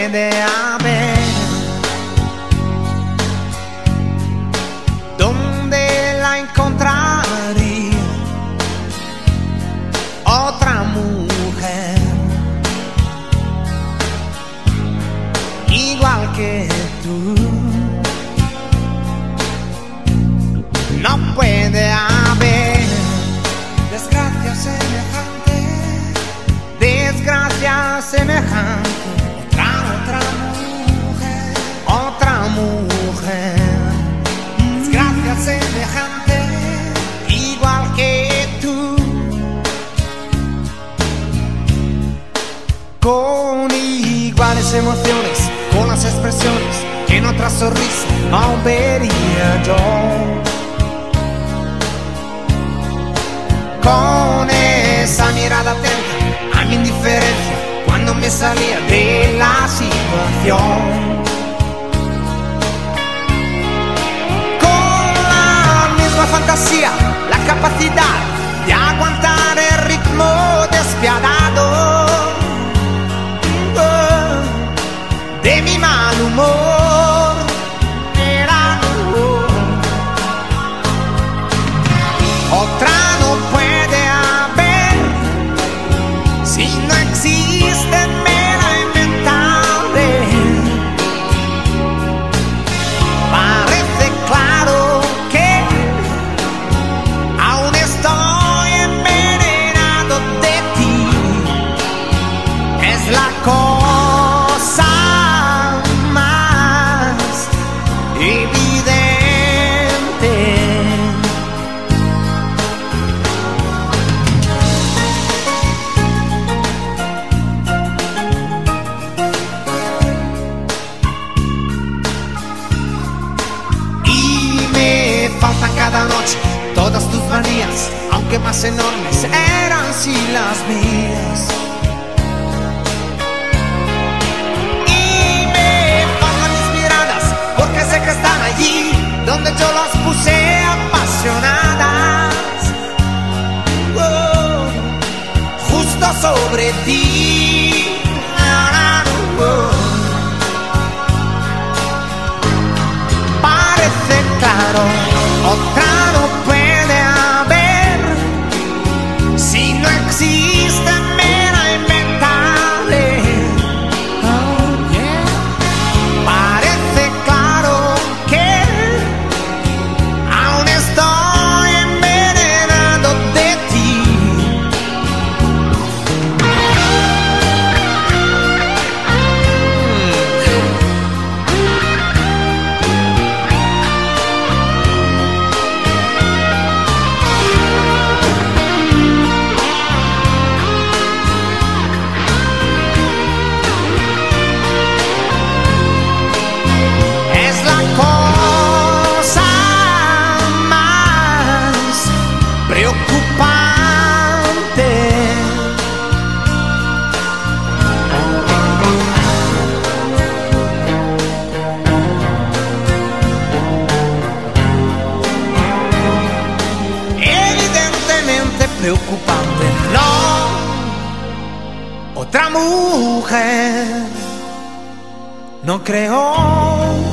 puede haber donde la encontraría otra mujer igual que tú. No puede haber desgracia semejante, otra mujer, desgracia semejante, igual que tú, con iguales emociones, con las expresiones que en otra sonrisa no vería yo. Con esa mirada atenta a mi indiferencia cuando me salía de la situación. Con la misma fantasía, la capacidad de aguantar el ritmo despiadado de mi mal humor. Era otra no puede haber si no existe, me la inventaré. Parece claro que aún estoy envenenado de ti. Es la cosa más evidente. Faltan cada noche todas tus manías, aunque más enormes eran si las mías. Y me faltan mis miradas, porque sé que están allí donde yo las puse apasionadas, justo sobre ti. Parece claro, otra no puede haber si no existe, me la inventaré. Oh, yeah. Parece claro que aún estoy envenenado de ti. Preocupante, no, otra mujer, no creo.